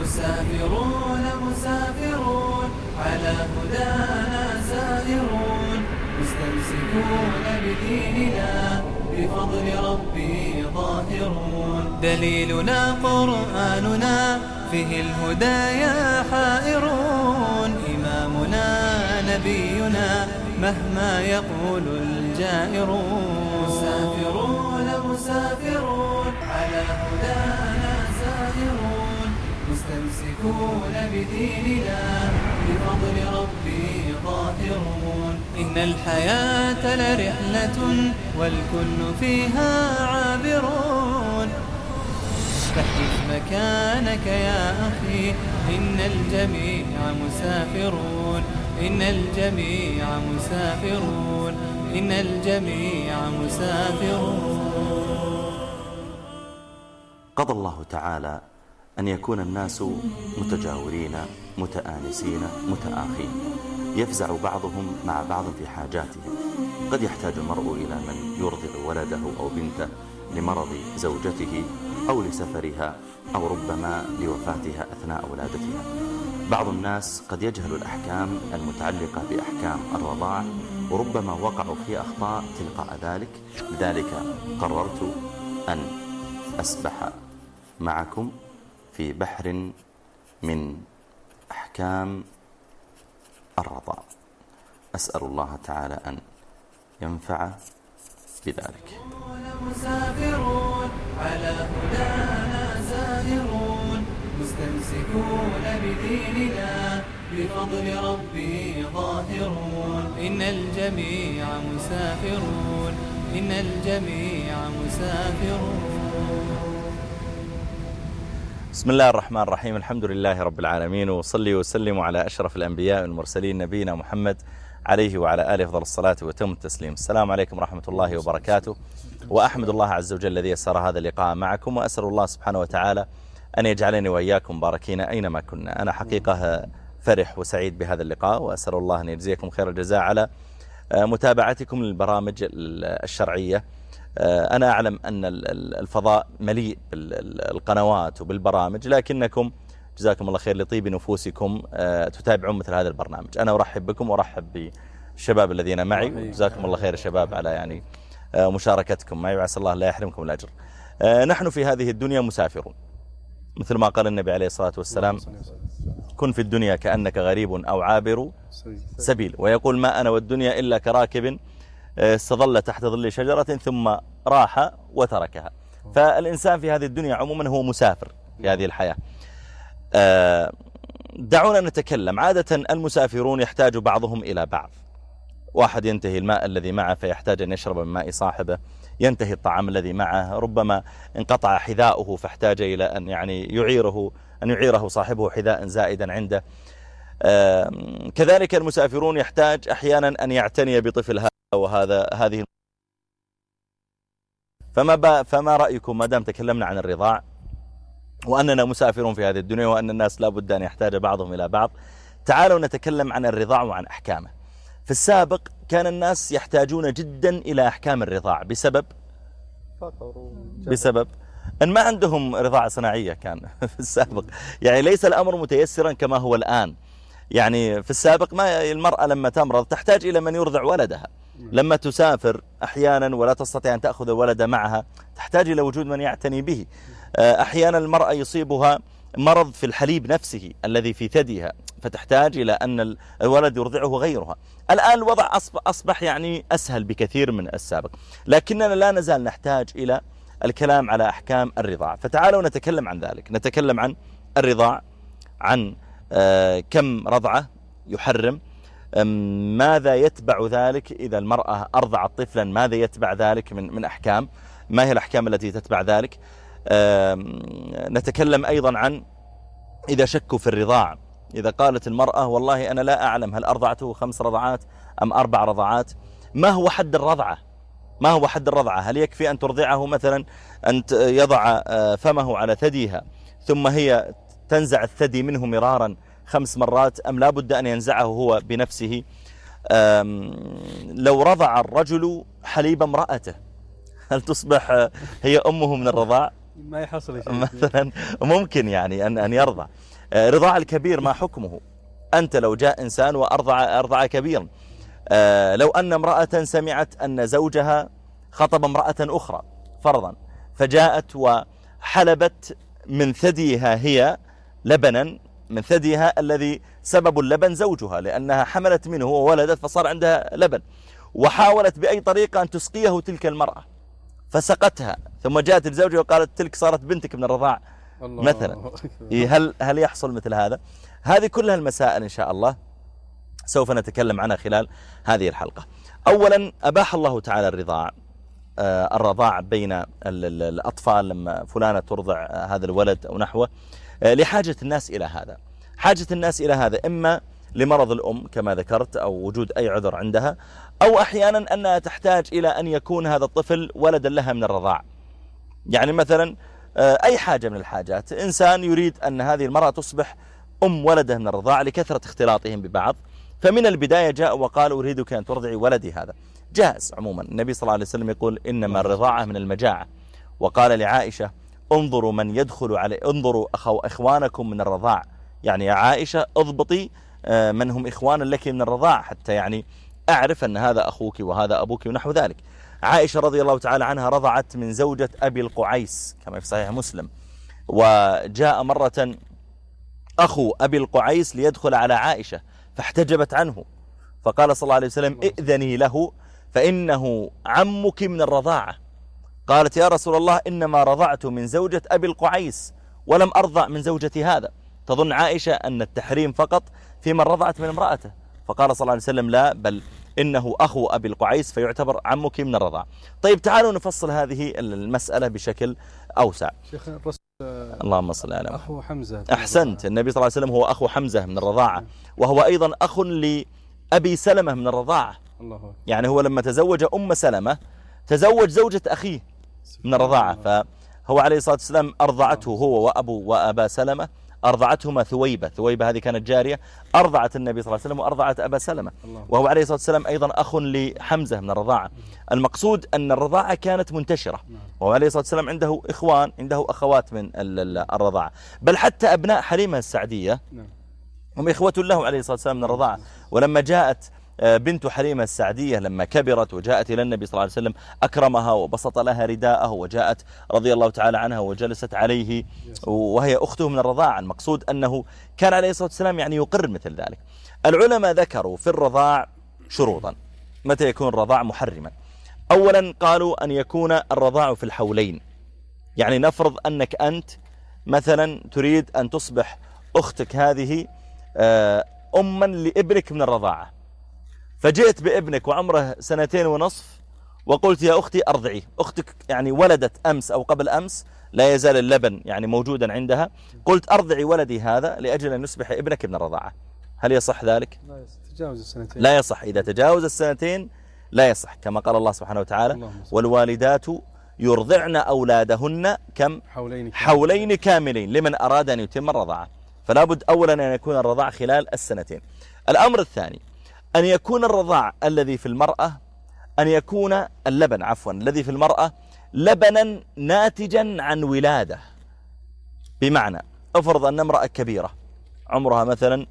مسافرون مسافرون على هدانا سائرون مستمسكون بديننا بفضل ربي ظاهرون. دليلنا قرآننا فيه الهدايا حائرون. إمامنا نبينا مهما يقول الجائرون. مسافرون مسافرون على هدانا سائرون مستمسكون بديننا بفضل ربي ظاهرون. إن الحياة لرحلة والكل فيها عابرون. فاحجز مكانك يا أخي إن الجميع مسافرون. إن الجميع مسافرون. إن الجميع مسافرون. قضى الله تعالى أن يكون الناس متجاورين متآنسين متآخين، يفزع بعضهم مع بعض في حاجاتهم. قد يحتاج المرء إلى من يرضع ولده أو بنته لمرض زوجته أو لسفرها أو ربما لوفاتها أثناء ولادتها. بعض الناس قد يجهل الأحكام المتعلقة بأحكام الرضاع وربما وقعوا في أخطاء تلقاء ذلك. لذلك قررت أن أسبح معكم في بحر من أحكام الرضاع. أسأل الله تعالى أن ينفع بذلك. مسافرون على هدانا سائرون مستمسكون بديننا بفضل ربي ظاهرون. إن الجميع مسافرون. إن الجميع مسافرون. بسم الله الرحمن الرحيم. الحمد لله رب العالمين، وصلي وسلم على أشرف الأنبياء والمرسلين نبينا محمد عليه وعلى آله أفضل الصلاة وتم التسليم. السلام عليكم ورحمة الله وبركاته. وأحمد الله عز وجل الذي يسر هذا اللقاء معكم، وأسأل الله سبحانه وتعالى أن يجعلني وإياكم باركين أينما كنا. أنا حقيقة فرح وسعيد بهذا اللقاء، وأسأل الله أن يجزيكم خير الجزاء على متابعتكم للبرامج الشرعية. أنا أعلم أن الفضاء مليء بالقنوات وبالبرامج، لكنكم جزاكم الله خير لطيب نفوسكم تتابعون مثل هذا البرنامج. أنا أرحب بكم وأرحب بالشباب الذين معي، جزاكم الله خير الشباب على يعني مشاركتكم معي، وعسى الله لا يحرمكم الأجر. نحن في هذه الدنيا مسافرون، مثل ما قال النبي عليه الصلاة والسلام: كن في الدنيا كأنك غريب أو عابر سبيل. ويقول: ما أنا والدنيا إلا كراكب استظل تحت ظل شجرة ثم راح وتركها. فالإنسان في هذه الدنيا عموما هو مسافر في هذه الحياة. دعونا نتكلم. عادة المسافرون يحتاج بعضهم إلى بعض. واحد ينتهي الماء الذي معه فيحتاج أن يشرب من ماء صاحبه، ينتهي الطعام الذي معه، ربما انقطع حذاؤه فاحتاج إلى أن يعني يعيره صاحبه حذاء زائدا عنده. كذلك المسافرون يحتاج أحيانا أن يعتني بطفل هذه. فما رأيكم ما دام تكلمنا عن الرضاع وأننا مسافرون في هذه الدنيا وأن الناس لا بد أن يحتاج بعضهم إلى بعض، تعالوا نتكلم عن الرضاع وعن أحكامه. في السابق كان الناس يحتاجون جدا إلى أحكام الرضاع بسبب أن ما عندهم رضاعة صناعية. كان في السابق يعني ليس الأمر متيسرا كما هو الآن. يعني في السابق ما المرأة لما تمرض تحتاج إلى من يرضع ولدها. لما تسافر أحيانا ولا تستطيع أن تأخذ الولد معها تحتاج إلى وجود من يعتني به. أحيانا المرأة يصيبها مرض في الحليب نفسه الذي في ثديها، فتحتاج إلى أن الولد يرضعه غيرها. الآن الوضع أصبح يعني أسهل بكثير من السابق، لكننا لا نزال نحتاج إلى الكلام على أحكام الرضاع. فتعالوا نتكلم عن ذلك. نتكلم عن الرضاع، عن كم رضعة يحرم، ماذا يتبع ذلك إذا المرأة أرضعت طفلا، ماذا يتبع ذلك من أحكام، ما هي الأحكام التي تتبع ذلك. نتكلم أيضا عن إذا شكوا في الرضاع، إذا قالت المرأة والله أنا لا أعلم هل أرضعته 5 رضعات أم 4 رضعات، ما هو حد الرضعة؟ ما هو حد الرضعة؟ هل يكفي أن ترضعه مثلا أن يضع فمه على ثديها ثم هي تنزع الثدي منه مرارا 5 مرات، أم لا بد أن ينزعه هو بنفسه؟ لو رضع الرجل حليب امرأته هل تصبح هي أمه من الرضاع؟ ما يحصل شيء مثلا ممكن يعني أن يرضع. رضاع الكبير ما حكمه؟ أنت لو جاء إنسان وأرضع كبيرا، لو أن امرأة سمعت أن زوجها خطب امرأة أخرى فرضا، فجاءت وحلبت من ثديها هي لبنا من ثديها الذي سبب اللبن زوجها، لأنها حملت منه وولدت فصار عندها لبن، وحاولت بأي طريقة أن تسقيه تلك المرأة فسقتها، ثم جاءت الزوجة وقالت تلك صارت بنتك من الرضاع مثلا، هل يحصل مثل هذا؟ هذه كلها المسائل إن شاء الله سوف نتكلم عنها خلال هذه الحلقة. أولا أباح الله تعالى الرضاع بين الأطفال لما فلانة ترضع هذا الولد أو نحوه لحاجة الناس إلى هذا. حاجة الناس إلى هذا إما لمرض الأم كما ذكرت أو وجود أي عذر عندها، أو أحيانا أنها تحتاج إلى أن يكون هذا الطفل ولدا لها من الرضاع. يعني مثلا أي حاجة من الحاجات، إنسان يريد أن هذه المرأة تصبح أم ولده من الرضاع لكثرة اختلاطهم ببعض، فمن البداية جاء وقال أريدك أن ترضعي ولدي هذا، جائز عموما. النبي صلى الله عليه وسلم يقول إنما الرضاعة من المجاعة، وقال لعائشة انظروا من يدخل عليه، انظروا إخوانكم من الرضاع، يعني يا عائشة اضبطي من هم إخوانا لك من الرضاع حتى يعني أعرف أن هذا أخوك وهذا أبوك ونحو ذلك. عائشة رضي الله تعالى عنها رضعت من زوجة أبي القعيس كما في صحيح مسلم، وجاء مرة أخو أبي القعيس ليدخل على عائشة فاحتجبت عنه، فقال صلى الله عليه وسلم ائذني له فإنه عمك من الرضاعة. قالت يا رسول الله إنما رضعت من زوجة أبي القعيس ولم أرضع من زوجتي هذا. تظن عائشة أن التحريم فقط في من رضعت من امرأته، فقال صلى الله عليه وسلم لا، بل إنه أخو أبي القعيس فيعتبر عمك من الرضاعة. طيب تعالوا نفصل هذه المسألة بشكل أوسع. شيخ اللهم صل على محمد. أخو حمزة. أحسنت، النبي صلى الله عليه وسلم هو أخو حمزة من الرضاعة، وهو أيضا أخ لأبي سلمة من الرضاعة. يعني هو لما تزوج أم سلمة تزوج زوجة أخيه من الرضاعة، فهو عليه الصلاة والسلام أرضعته هو وأبا سلمة، أرضعتهما ثويبة هذه كانت جارية، أرضعت النبي صلى الله عليه وسلم وأرضعت أبا سلمة، وهو عليه الصلاة والسلام أيضا أخ لحمزة من الرضاعة. المقصود أن الرضاعة كانت منتشرة، وهو عليه الصلاة والسلام عنده إخوان، عنده أخوات من الرضاعة، بل حتى أبناء حليمة السعدية هم إخوة له عليه الصلاة والسلام من الرضاعة. ولما جاءت بنت حليمة السعدية لما كبرت وجاءت إلى النبي صلى الله عليه وسلم أكرمها وبسط لها رداءه، وجاءت رضي الله تعالى عنها وجلست عليه وهي أخته من الرضاعة. المقصود أنه كان عليه الصلاة والسلام يعني يقر مثل ذلك. العلماء ذكروا في الرضاع شروطا متى يكون الرضاع محرما. أولا قالوا أن يكون الرضاع في الحولين، يعني نفرض أنك أنت مثلا تريد أن تصبح أختك هذه أما لابنك من الرضاعة، فجئت بابنك وعمره 2.5 وقلت يا أختي أرضعي. أختك يعني ولدت أمس أو قبل أمس، لا يزال اللبن يعني موجودا عندها، قلت أرضعي ولدي هذا لأجل أن يصبح ابنك من الرضاعة، هل يصح ذلك؟ لا تجاوز السنتين. لا يصح، إذا تجاوز السنتين لا يصح، كما قال الله سبحانه وتعالى والوالدات يرضعن أولادهن كم؟ حولين كاملين لمن أراد أن يتم الرضاعة. فلا بد أولا أن يكون الرضاع خلال السنتين. الأمر الثاني أن يكون الرضاع الذي في المرأة أن يكون اللبن الذي في المرأة لبنا ناتجا عن ولادة. بمعنى افرض أن امرأة كبيرة عمرها مثلا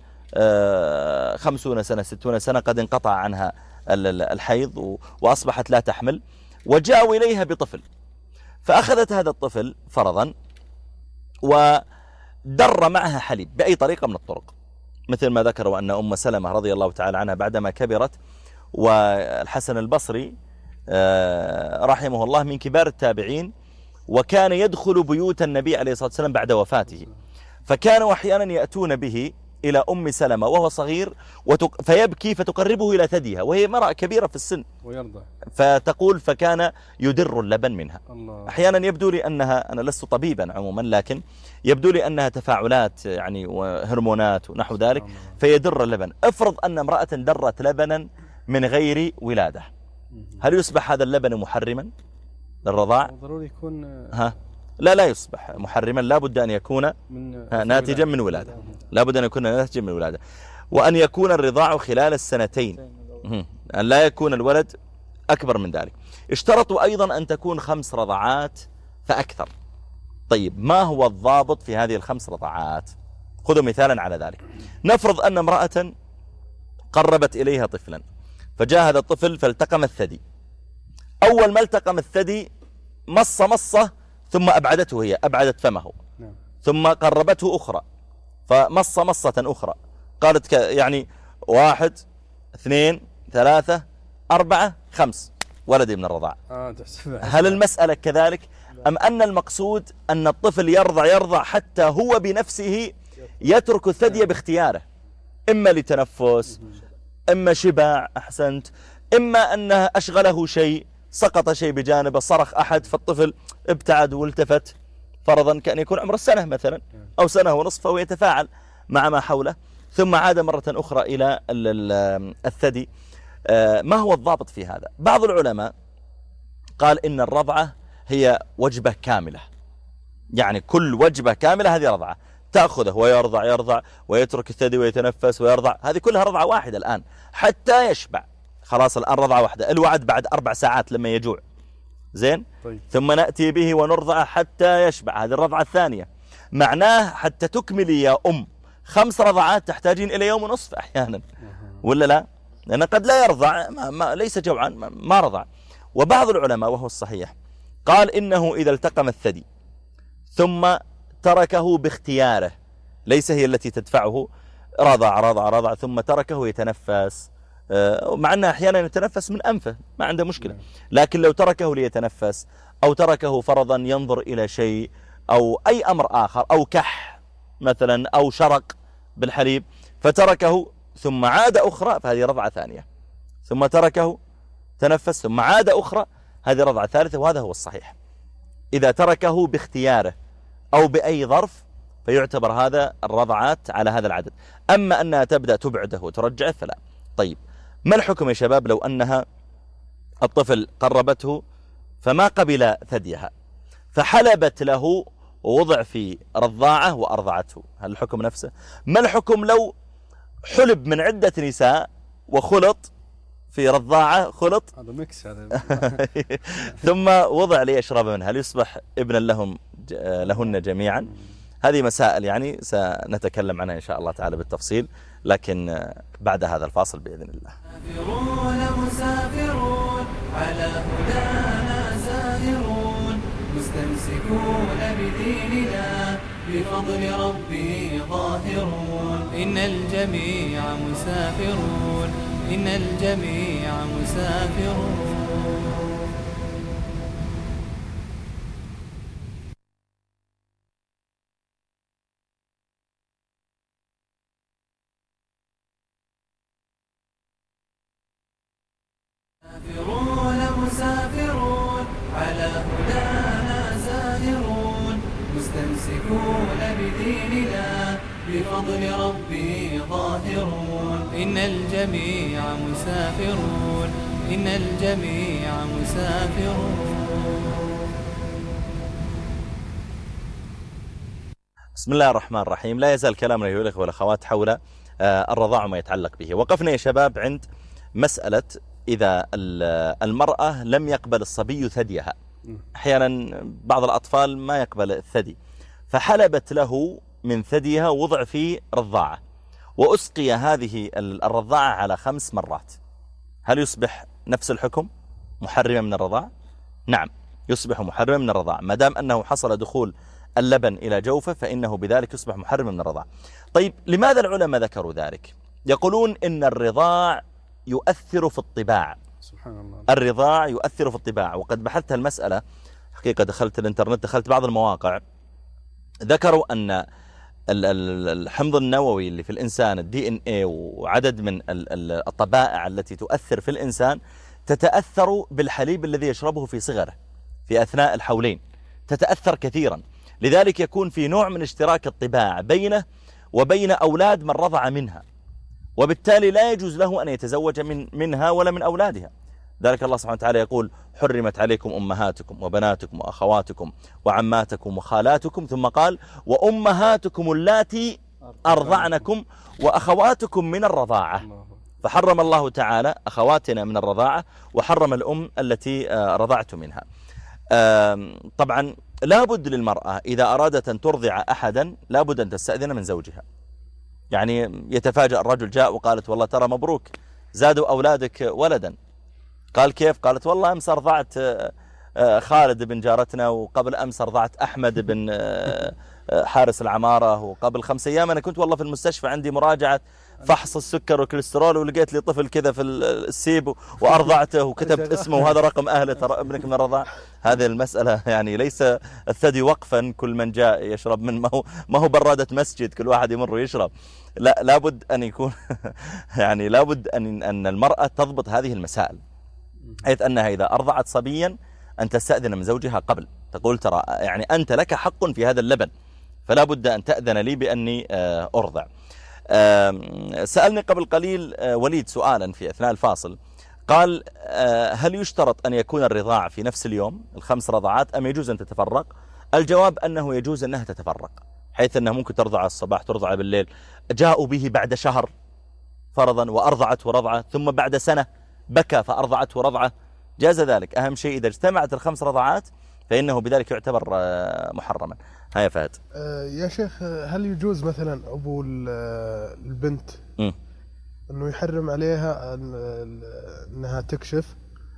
50 سنة 60 سنة قد انقطع عنها الحيض وأصبحت لا تحمل، وجاءوا إليها بطفل، فأخذت هذا الطفل فرضا ودر معها حليب بأي طريقة من الطرق، مثل ما ذكروا أن أم سلمة رضي الله تعالى عنها بعدما كبرت، والحسن البصري رحمه الله من كبار التابعين، وكان يدخل بيوت النبي عليه الصلاة والسلام بعد وفاته، فكانوا أحيانا يأتون به إلى أم سلمة وهو صغير فيبكي فتقربه إلى ثديها وهي امرأة كبيرة في السن ويرضع، فتقول فكان يدر اللبن منها. أحيانا يبدو لي أنها، أنا لست طبيبا عموما، لكن يبدو لي أنها تفاعلات يعني وهرمونات ونحو ذلك فيدر اللبن. افرض أن امرأة درت لبنا من غير ولادة، هل يصبح هذا اللبن محرما للرضاع؟ ضروري يكون لا يصبح محرما، لا بد أن يكون ناتجا من ولادة، لا بد أن يكون ناتجا من ولادة، وأن يكون الرضاع خلال السنتين، أن لا يكون الولد أكبر من ذلك. اشترطوا أيضا أن تكون 5 رضعات فأكثر، طيب ما هو الضابط في هذه ال5 رضعات؟ خذوا مثالا على ذلك. نفرض أن امرأة قربت إليها طفلا، فجاء هذا الطفل فالتقم الثدي. أول ما التقم الثدي مصة ثم أبعدته، هي أبعدت فمه، ثم قربته أخرى فمصة أخرى، قالت يعني 1 2 3 4 5 ولدي من الرضاع. هل المسألة كذلك أم أن المقصود أن الطفل يرضع حتى هو بنفسه يترك الثدي باختياره، إما لتنفس، إما شبع، أحسنت، إما أنه أشغله شيء، سقط شيء بجانبه، صرخ أحد فالطفل ابتعد والتفت، فرضا كأن يكون عمره سنة مثلا أو سنة ونصف، فهو يتفاعل مع ما حوله، ثم عاد مرة أخرى إلى الثدي. ما هو الضابط في هذا؟ بعض العلماء قال إن الرضعة هي وجبة كاملة، يعني كل وجبة كاملة هذه رضعة، تأخذه ويرضع ويترك الثدي ويتنفس ويرضع، هذه كلها رضعة واحدة الآن حتى يشبع، خلاص الآن رضعة واحدة. الوعد بعد 4 ساعات لما يجوع، زين، طيب. ثم نأتي به ونرضع حتى يشبع، هذه الرضعة الثانية. معناه حتى تكملي يا أم 5 رضعات تحتاجين إلى يوم ونصف أحيانا، ولا لا؟ لأن قد لا يرضع، ليس جوعان، ما رضع. وبعض العلماء وهو الصحيح قال إنه إذا التقم الثدي ثم تركه باختياره، ليس هي التي تدفعه، رضع ثم تركه يتنفس، مع أنه أحيانا يتنفس من أنفه ما عنده مشكلة، لكن لو تركه ليتنفس أو تركه فرضا ينظر إلى شيء أو أي أمر آخر أو كح مثلا أو شرق بالحليب فتركه ثم عاد أخرى، فهذه رضعة ثانية، ثم تركه تنفس ثم عاد أخرى، هذه رضعة ثالثة. وهذا هو الصحيح، إذا تركه باختياره أو بأي ظرف فيعتبر هذا الرضعات على هذا العدد. أما أنها تبدأ تبعده وترجعه فلا. طيب ما الحكم يا شباب لو أنها الطفل قربته فما قبل ثديها فحلبت له ووضع في رضاعة وأرضعته، هل الحكم نفسه؟ ما الحكم لو حلب من عدة نساء وخلط في رضاعة، خلط هذا ميكس هذا ثم وضع ليشرب منها، هل يصبح ابنا لهن جميعا؟ هذه مسائل يعني سنتكلم عنها إن شاء الله تعالى بالتفصيل، لكن بعد هذا الفاصل بإذن الله. مسافرون على هدانا زاهرون، مستمسكون بديننا بفضل ربي ظاهرون. إن الجميع مسافرون، إن الجميع مسافرون. مسافرون على هدانا زاهرون، مستمسكون بديننا بفضل ربي ظاهرون. إن الجميع مسافرون، إن الجميع مسافرون. بسم الله الرحمن الرحيم. لا يزال كلامنا أيها الأخوة والأخوات حول الرضاع وما يتعلق به. وقفنا يا شباب عند مسألة إذا المرأة لم يقبل الصبي ثديها، أحيانا بعض الأطفال ما يقبل الثدي، فحلبت له من ثديها ووضع في رضاعة وأسقي هذه الرضاعة على 5 مرات، هل يصبح نفس الحكم محرمة من الرضاع؟ نعم يصبح محرمة من الرضاع، ما دام أنه حصل دخول اللبن إلى جوفه فإنه بذلك يصبح محرمة من الرضاع. طيب لماذا العلماء ذكروا ذلك؟ يقولون إن الرضاع يؤثر في الطباع. سبحان الله. الرضاع يؤثر في الطباع، وقد بحثت المسألة حقيقة، دخلت الانترنت، دخلت بعض المواقع، ذكروا أن الحمض النووي اللي في الإنسان الDNA وعدد من الطبائع التي تؤثر في الإنسان تتأثر بالحليب الذي يشربه في صغره في أثناء الحولين، تتأثر كثيرا، لذلك يكون في نوع من اشتراك الطباع بينه وبين أولاد من رضع منها، وبالتالي لا يجوز له أن يتزوج منها ولا من أولادها. ذلك الله سبحانه وتعالى يقول: حرمت عليكم أمهاتكم وبناتكم وأخواتكم وعماتكم وخالاتكم، ثم قال: وأمهاتكم اللاتي أرضعنكم وأخواتكم من الرضاعة. فحرم الله تعالى أخواتنا من الرضاعة وحرم الأم التي رضعت منها. طبعا لابد للمرأة إذا أرادت أن ترضع أحدا لابد أن تستأذن من زوجها. يعني يتفاجأ الرجل جاء وقالت والله ترى مبروك زادوا أولادك ولدا. قال كيف؟ قالت والله أمس أرضعت خالد بن جارتنا، وقبل أمس أرضعت أحمد بن حارس العمارة، وقبل 5 أيام أنا كنت والله في المستشفى عندي مراجعة فحص السكر والكوليسترول ولقيت لي طفل كذا في السيب وأرضعته وكتبت اسمه وهذا رقم أهله ترى ابنك من الرضاع. هذه المسألة يعني ليس الثدي وقفا كل من جاء يشرب من ما هو برادة مسجد كل واحد يمر ويشرب. لا، لابد أن يكون يعني لابد أن المرأة تضبط هذه المسائل، حيث أنها إذا أرضعت صبيا أن تستأذن من زوجها قبل، تقول ترى يعني أنت لك حق في هذا اللبن فلا بد أن تأذن لي بأني أرضع. سألني قبل قليل وليد سؤالا في أثناء الفاصل، قال هل يشترط أن يكون الرضاع في نفس اليوم 5 رضعات أم يجوز أن تتفرق؟ الجواب أنه يجوز أنها تتفرق، حيث أنها ممكن ترضع الصباح ترضع بالليل. جاءوا به بعد شهر فرضا وأرضعته رضعة، ثم بعد سنة بكى فأرضعته رضعة، جاز ذلك. أهم شيء إذا اجتمعت ال5 رضعات فإنه بذلك يعتبر محرما. هيا فهد. يا شيخ، هل يجوز مثلا أبو البنت أنه يحرم عليها أنها تكشف؟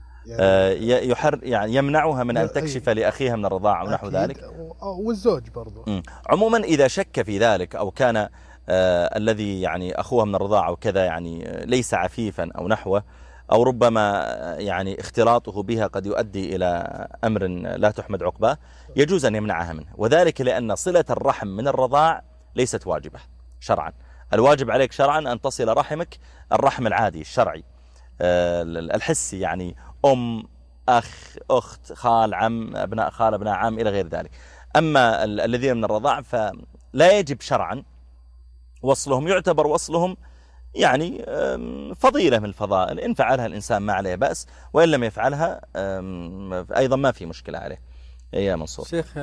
يعني يمنعها من أن تكشف لأخيها من الرضاعة ونحو ذلك، والزوج برضو. عموما إذا شك في ذلك أو كان الذي يعني أخوها من الرضاعة وكذا يعني ليس عفيفا أو نحوه، أو ربما يعني اختلاطه بها قد يؤدي إلى أمر لا تحمد عقباه، يجوز أن يمنعها منه، وذلك لأن صلة الرحم من الرضاع ليست واجبة شرعا. الواجب عليك شرعا أن تصل رحمك الرحم العادي الشرعي الحسي، يعني أم، أخ، أخت، خال، عم، أبناء خال، أبناء عم إلى غير ذلك. أما الذين من الرضاع فلا يجب شرعا وصلهم، يعتبر وصلهم يعني فضيلة من الفضائل، إن فعلها الإنسان ما عليه بأس، وإن لم يفعلها أيضا ما في مشكلة عليه. يا منصور شيخ،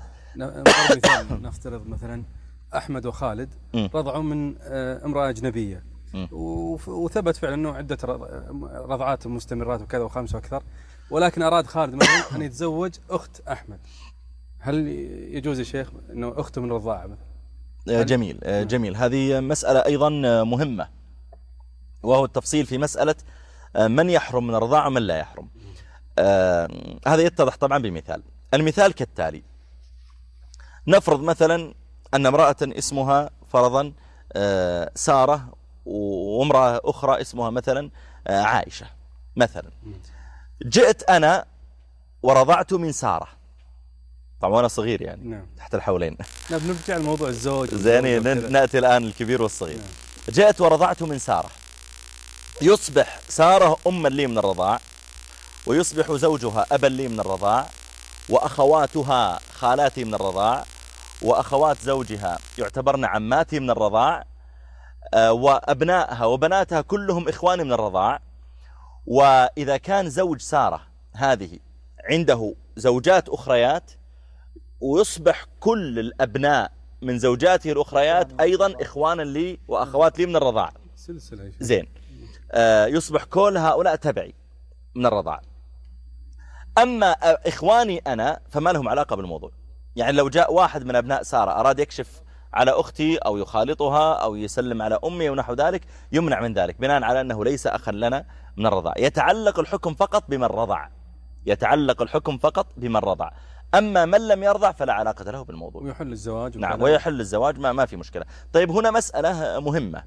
نفترض مثلا أحمد وخالد رضعوا من امرأة أجنبية، وثبت فعلا أنه عدة رضعات مستمرات وكذا و5 وأكثر، ولكن أراد خالد مثلا أن يتزوج أخت أحمد، هل يجوز يا شيخ أنه أخته من الرضاعة مثلا؟ جميل. هذه مسألة أيضا مهمة، وهو التفصيل في مسألة من يحرم من الرضاعة ومن لا يحرم. هذا يتضح طبعا بمثال. المثال كالتالي: نفرض مثلا أن امرأة اسمها فرضا سارة، وامرأة أخرى اسمها مثلا عائشة مثلا. جئت أنا ورضعت من سارة، طبعا وأنا صغير يعني نعم. تحت الحولين. بنرجع لموضوع الزوج زين، نأتي الآن الكبير والصغير. نعم. جئت ورضعت من سارة، يصبح سارة أما لي من الرضاع، ويصبح زوجها أبا لي من الرضاع، وأخواتها خالاتي من الرضاع، وأخوات زوجها يعتبرن عماتي من الرضاع، وأبنائها وبناتها كلهم إخواني من الرضاع. وإذا كان زوج سارة هذه عنده زوجات أخريات، ويصبح كل الأبناء من زوجاته الأخريات أيضا إخوانا لي وأخوات لي من الرضاع. زين، يصبح كل هؤلاء تبعي من الرضاع. أما إخواني أنا فما لهم علاقة بالموضوع. يعني لو جاء واحد من أبناء سارة أراد يكشف على أختي أو يخالطها أو يسلم على أمي ونحو ذلك، يمنع من ذلك بناء على أنه ليس أخا لنا من الرضاع. يتعلق الحكم فقط بمن رضع، يتعلق الحكم فقط بمن رضع. أما من لم يرضع فلا علاقة له بالموضوع، ويحل الزواج. نعم، ويحل الزواج، ما في مشكلة. طيب، هنا مسألة مهمة.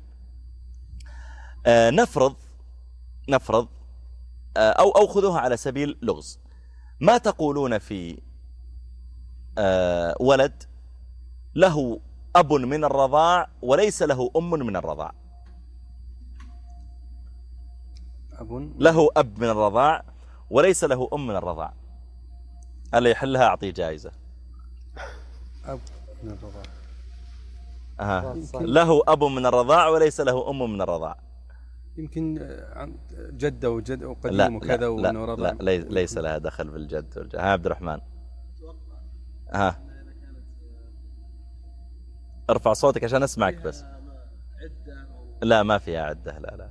نفرض أو خذوها على سبيل لغز. ما تقولون في ولد له أب من الرضاع وليس له أم من الرضاع؟ له أب من الرضاع وليس له أم من الرضاع، اللي يحلها أعطيه جائزة. أب من الرضاع. له أب من الرضاع وليس له أم من الرضاع. يمكن جدة وجد وقديم وكذا ورضع. لا، ليس لها دخل بالجد والجد. عبد الرحمن، ارفع صوتك عشان اسمعك بس. لا، ما فيها عدة، لا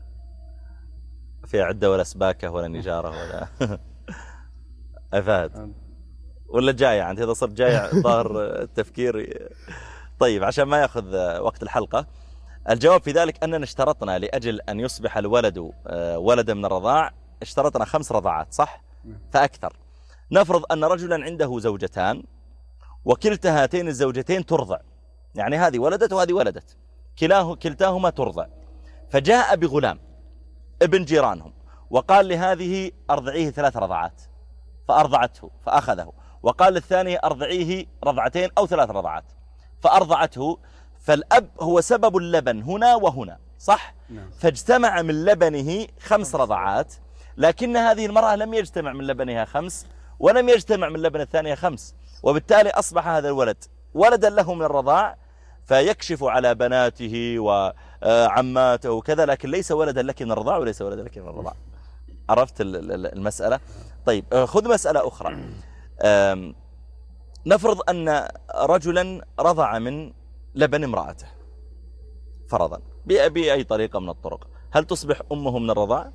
فيها عدة ولا سباكة ولا نجارة ولا أفاد. ولا جايع أنت؟ إذا صرت جايع ظاهر التفكير. طيب عشان ما يأخذ وقت الحلقة، الجواب في ذلك أننا اشترطنا لأجل أن يصبح الولد ولدا من الرضاع اشترطنا 5 رضعات صح؟ فأكثر. نفرض أن رجلا عنده زوجتان وكلتا هاتين الزوجتين ترضع، يعني هذه ولدت وهذه ولدت، كلتاهما ترضع، فجاء بغلام ابن جيرانهم وقال لهذه أرضعيه 3 رضعات فأرضعته فأخذه، وقال للثانية أرضعيه 2 أو 3 رضعات فأرضعته، فالأب هو سبب اللبن هنا وهنا صح؟ فاجتمع من لبنه 5 رضعات، لكن هذه المرأة لم يجتمع من لبنها 5 ولم يجتمع من لبن الثانية 5، وبالتالي أصبح هذا الولد ولدا له من الرضاع، فيكشف على بناته وعماته وكذا، لكن ليس ولدا لك من الرضاع وليس ولدا لك من الرضاع. عرفت المسألة؟ طيب خذ مسألة أخرى. نفرض أن رجلا رضع من لبن امرأته فرضا بأي طريقة من الطرق، هل تصبح أمه من الرضاع؟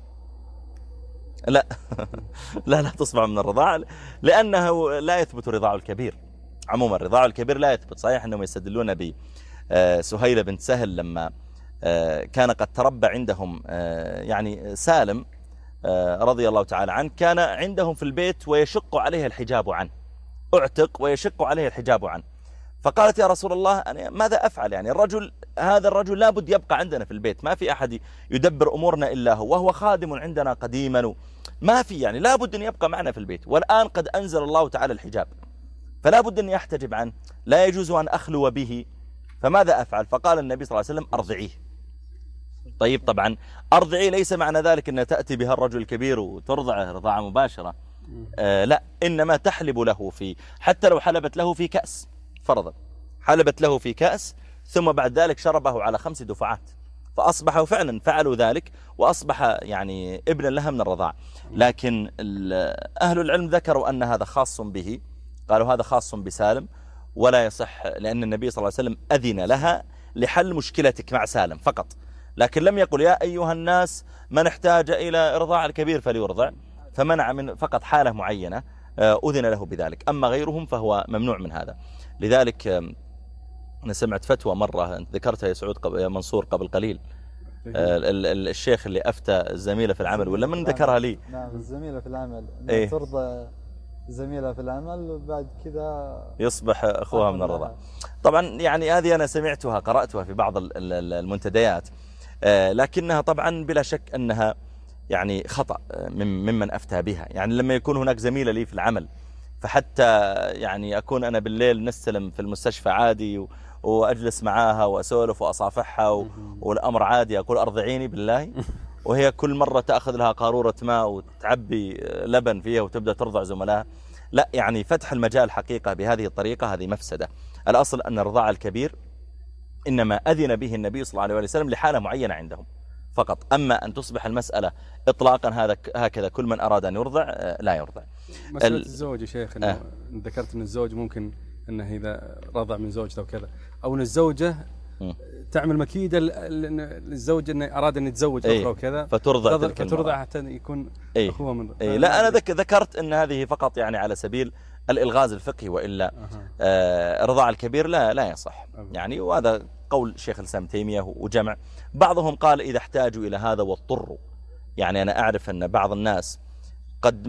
لا لا تصبح من الرضاع، لأنه لا يثبت رضاع الكبير. عموما رضاع الكبير لا يثبت. صحيح أنهم يستدلون بسهيلة بنت سهل لما كان قد تربى عندهم يعني سالم رضي الله تعالى عنه، كان عندهم في البيت ويشق عليه الحجاب عنه، اعتق ويشق عليه الحجاب عنه، فقالت يا رسول الله أنا ماذا أفعل؟ يعني هذا الرجل لابد يبقى عندنا في البيت، ما في أحد يدبر أمورنا إلا هو، وهو خادم عندنا قديما، ما في يعني لابد أن يبقى معنا في البيت، والآن قد أنزل الله تعالى الحجاب فلا بد أن يحتجب عنه، لا يجوز أن أخلو به، فماذا أفعل؟ فقال النبي صلى الله عليه وسلم أرضعيه. طيب طبعا أرضعي ليس معنى ذلك أن تأتي بها الرجل الكبير وترضعه رضاعة مباشرة، لا، إنما تحلب له حتى لو حلبت له في كأس فرضا، حلبت له في كأس ثم بعد ذلك شربه على 5 دفعات، فأصبحوا فعلا فعلوا ذلك وأصبح يعني ابنا لها من الرضاع. لكن أهل العلم ذكروا أن هذا خاص به، قالوا هذا خاص بسالم ولا يصح، لأن النبي صلى الله عليه وسلم أذن لها لحل مشكلتك مع سالم فقط، لكن لم يقل يا أيها الناس من احتاج إلى إرضاع الكبير فليرضع، فمنع من فقط حالة معينة أذن له بذلك، أما غيرهم فهو ممنوع من هذا. لذلك أنا سمعت فتوى مرة ذكرتها يا سعود منصور قبل قليل، الشيخ اللي أفتى الزميلة في العمل ولا من ذكرها لي؟ نعم الزميلة في العمل، إيه؟ ترضى زميلة في العمل وبعد كذا يصبح أخوها من الرضاعة. طبعا يعني هذه أنا سمعتها قرأتها في بعض المنتديات، لكنها طبعا بلا شك أنها يعني خطأ ممن أفتى بها. يعني لما يكون هناك زميلة لي في العمل فحتى يعني أكون أنا بالليل نستلم في المستشفى عادي وأجلس معاها وأسولف وأصافحها والأمر عادي، أقول أرضعيني بالله، وهي كل مرة تأخذ لها قارورة ماء وتعبي لبن فيها وتبدأ ترضع زملائها. لا، يعني فتح المجال حقيقة بهذه الطريقة هذه مفسدة. الأصل أن الرضاع الكبير إنما أذن به النبي صلى الله عليه وسلم لحالة معينة عندهم فقط، أما أن تصبح المسألة إطلاقا هكذا كل من أراد أن يرضع لا يرضع. مسألة الزوج يا شيخ، ذكرت أن الزوج ممكن أنه إذا رضع من زوجته وكذا، أو أن الزوجة تعمل مكيدة للزوج أنه أراد أن يتزوج أخرى وكذا فترضع حتى يكون أخوه من لا، أنا ذكرت أن هذه فقط يعني على سبيل الإلغاز الفقهي، وإلا رضاع الكبير لا يصح يعني. وهذا قول شيخ الإسلام تيمية وجمع. بعضهم قال إذا احتاجوا إلى هذا واضطروا، يعني أنا أعرف أن بعض الناس قد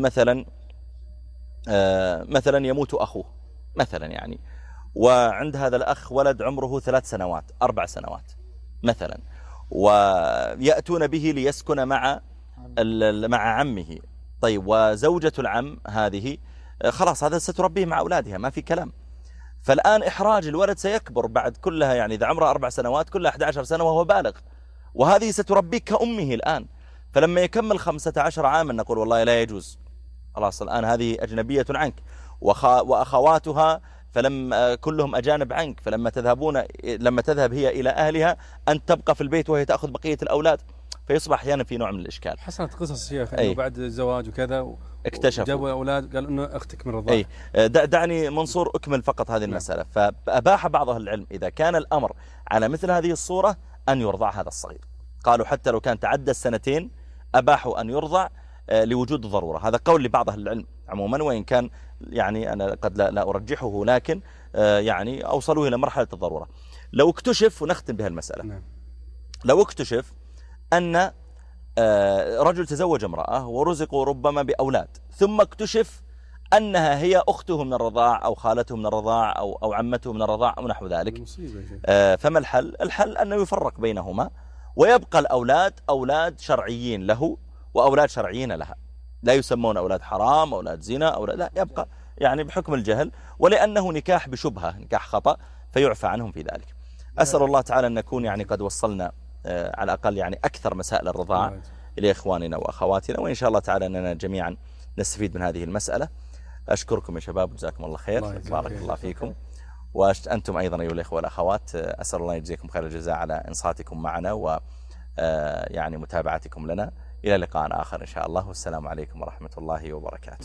مثلا يموت أخوه مثلا يعني، وعند هذا الأخ ولد عمره 3 سنوات 4 سنوات مثلا، ويأتون به ليسكن مع عمه. طيب وزوجة العم هذه خلاص هذا ستربيه مع أولادها ما في كلام، فالآن إحراج الولد سيكبر بعد كلها، يعني إذا عمره 4 سنوات كلها 11 سنة وهو بالغ، وهذه ستربيه كأمه الآن، فلما يكمل 15 عاما نقول والله لا يجوز، خلاص الآن هذه أجنبية عنك، وأخواتها كلهم أجانب عنك، لما تذهب هي إلى أهلها أن تبقى في البيت وهي تأخذ بقية الأولاد، فيصبح أحيانا في نوع من الإشكال. حصلت قصص شيخ إنه بعد الزواج وكذا اكتشفوا جابوا أولاد قالوا إنه أختك من الرضاعة. دعني منصور أكمل فقط هذه المسألة. فأباح بعض أهل العلم إذا كان الأمر على مثل هذه الصورة أن يرضع هذا الصغير، قالوا حتى لو كان تعدى 2 سنين أباحوا أن يرضع لوجود ضرورة. هذا قول لبعض أهل العلم عموما، وإن كان يعني أنا قد لا أرجحه، لكن يعني أوصلوه إلى مرحلة الضرورة. لو اكتشف، ونختم بها المسألة، لو اكتشف أن رجل تزوج امرأة ورزقوا ربما بأولاد، ثم اكتشف أنها هي أخته من الرضاع أو خالته من الرضاع أو عمته من الرضاع أو نحو ذلك، فما الحل؟ الحل أنه يفرق بينهما ويبقى الأولاد أولاد شرعيين له وأولاد شرعيين لها، لا يسمون أولاد حرام أولاد زنا أولاد، لا، يبقى يعني بحكم الجهل، ولأنه نكاح بشبهة، نكاح خطأ، فيعفى عنهم في ذلك. أسأل الله تعالى أن نكون يعني قد وصلنا على الأقل يعني أكثر مسائل الرضاعة إلى إخواننا وأخواتنا، وإن شاء الله تعالى أننا جميعا نستفيد من هذه المسألة. أشكركم يا شباب، جزاكم الله خير، بارك الله فيكم، وأنتم أيضا أيها الإخوة والأخوات، أسأل الله يجزيكم خير الجزاء على إنصاتكم معنا ويعني متابعتكم لنا. إلى لقاء آخر إن شاء الله، والسلام عليكم ورحمة الله وبركاته.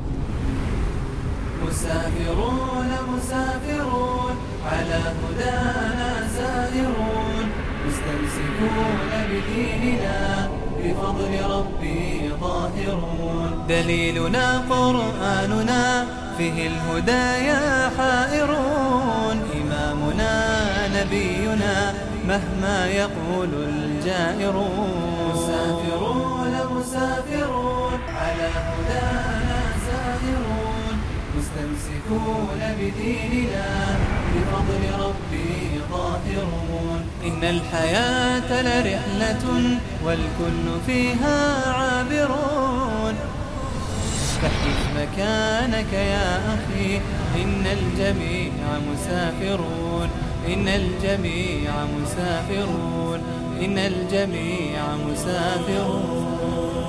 مسافرون مسافرون على هدانا سائرون، مستمسكون بديننا بفضل ربي ظاهرون. دليلنا قرآننا فيه الهدايا حائرون، إمامنا نبينا مهما يقول الجائرون. مسافرون مسافرون على هدانا سائرون، مستمسكون بديننا بفضل ربي ظاهرون. إن الحياة لرحلة والكل فيها عابرون، فاحدث مكانك يا أخي، إن الجميع مسافرون، إن الجميع مسافرون، إن الجميع مسافرون.